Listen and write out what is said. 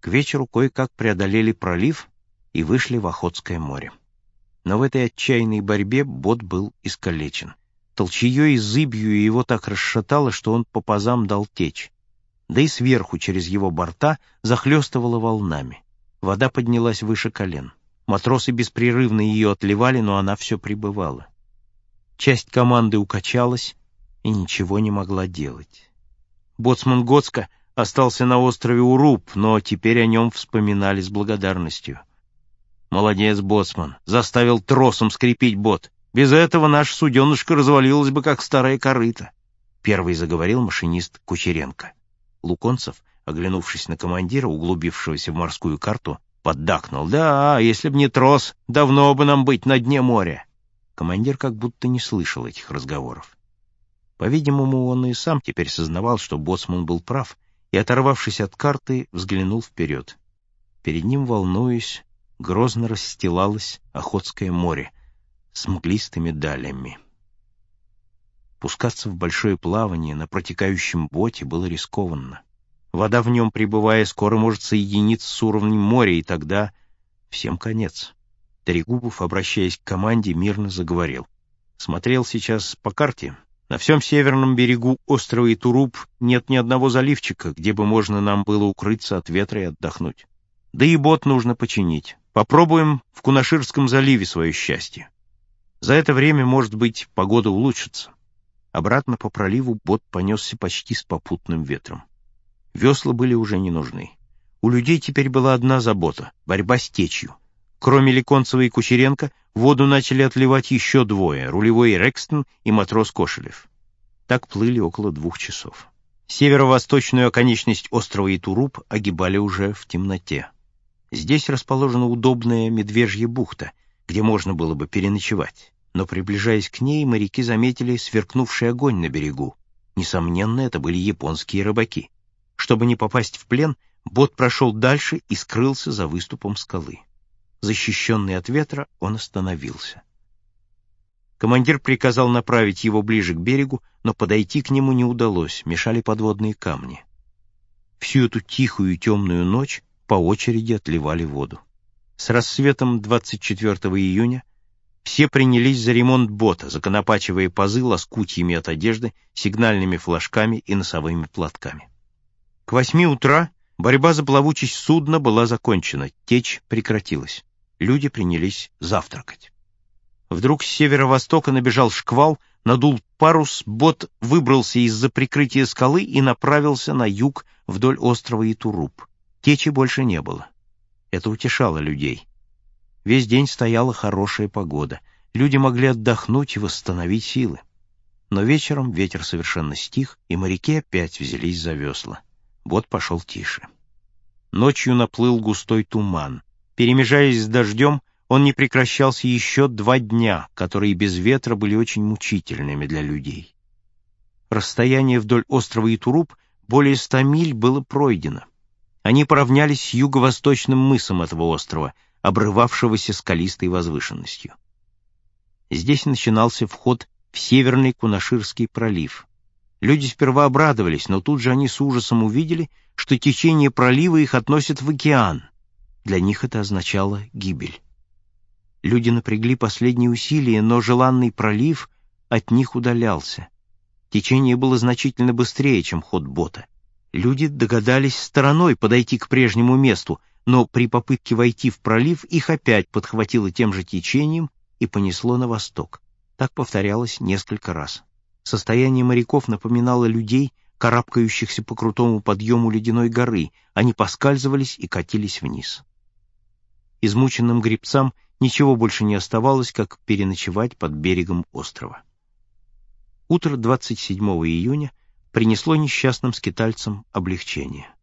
К вечеру кое-как преодолели пролив и вышли в Охотское море. Но в этой отчаянной борьбе бот был искалечен. Толчеей и зыбью его так расшатало, что он по пазам дал течь. Да и сверху через его борта захлестывало волнами. Вода поднялась выше колен. Матросы беспрерывно ее отливали, но она все прибывала. Часть команды укачалась и ничего не могла делать. Боцман Гоцка остался на острове Уруп, но теперь о нем вспоминали с благодарностью. «Молодец, боцман, заставил тросом скрепить бот. Без этого наша суденышка развалилась бы, как старая корыта», — первый заговорил машинист Кучеренко. Луконцев, оглянувшись на командира, углубившегося в морскую карту, поддакнул: «Да, если б не трос, давно бы нам быть на дне моря». Командир как будто не слышал этих разговоров. По-видимому, он и сам теперь сознавал, что боцман был прав, и, оторвавшись от карты, взглянул вперед. Перед ним, волнуясь, грозно расстилалось Охотское море с мглистыми далями. Пускаться в большое плавание на протекающем боте было рискованно. Вода в нем, прибывая, скоро может соединиться с уровнем моря, и тогда всем конец. Трегубов, обращаясь к команде, мирно заговорил. Смотрел сейчас по карте. На всем северном берегу острова Итуруп нет ни одного заливчика, где бы можно нам было укрыться от ветра и отдохнуть. Да и бот нужно починить. Попробуем в Кунаширском заливе свое счастье. За это время, может быть, погода улучшится. Обратно по проливу бот понесся почти с попутным ветром. Весла были уже не нужны. У людей теперь была одна забота — борьба с течью. Кроме Леконцева и Кучеренко, в воду начали отливать еще двое — рулевой Рекстон и матрос Кошелев. Так плыли около 2 часов. Северо-восточную оконечность острова Итуруп огибали уже в темноте. Здесь расположена удобная Медвежья бухта, где можно было бы переночевать. Но, приближаясь к ней, моряки заметили сверкнувший огонь на берегу. Несомненно, это были японские рыбаки. Чтобы не попасть в плен, бот прошел дальше и скрылся за выступом скалы. Защищенный от ветра, он остановился. Командир приказал направить его ближе к берегу, но подойти к нему не удалось, мешали подводные камни. Всю эту тихую и темную ночь по очереди отливали воду. С рассветом 24 июня все принялись за ремонт бота, законопачивая пазы лоскутьями от одежды, сигнальными флажками и носовыми платками. К 8 утра борьба за плавучесть судна была закончена, течь прекратилась. Люди принялись завтракать. Вдруг с северо-востока набежал шквал, надул парус, бот выбрался из-за прикрытия скалы и направился на юг вдоль острова Итуруп. Течи больше не было. Это утешало людей. Весь день стояла хорошая погода. Люди могли отдохнуть и восстановить силы. Но вечером ветер совершенно стих, и моряки опять взялись за весла. Бот пошел тише. Ночью наплыл густой туман. Перемежаясь с дождем, он не прекращался еще 2 дня, которые без ветра были очень мучительными для людей. Расстояние вдоль острова Итуруп более 100 миль было пройдено. Они поравнялись с юго-восточным мысом этого острова, обрывавшегося скалистой возвышенностью. Здесь начинался вход в Северный Кунаширский пролив. Люди сперва обрадовались, но тут же они с ужасом увидели, что течение пролива их относит в океан. Для них это означало гибель. Люди напрягли последние усилия, но желанный пролив от них удалялся. Течение было значительно быстрее, чем ход бота. Люди догадались стороной подойти к прежнему месту, но при попытке войти в пролив их опять подхватило тем же течением и понесло на восток. Так повторялось несколько раз. Состояние моряков напоминало людей, карабкающихся по крутому подъему ледяной горы. Они поскальзывались и катились вниз. Измученным гребцам ничего больше не оставалось, как переночевать под берегом острова. Утро 27 июня принесло несчастным скитальцам облегчение.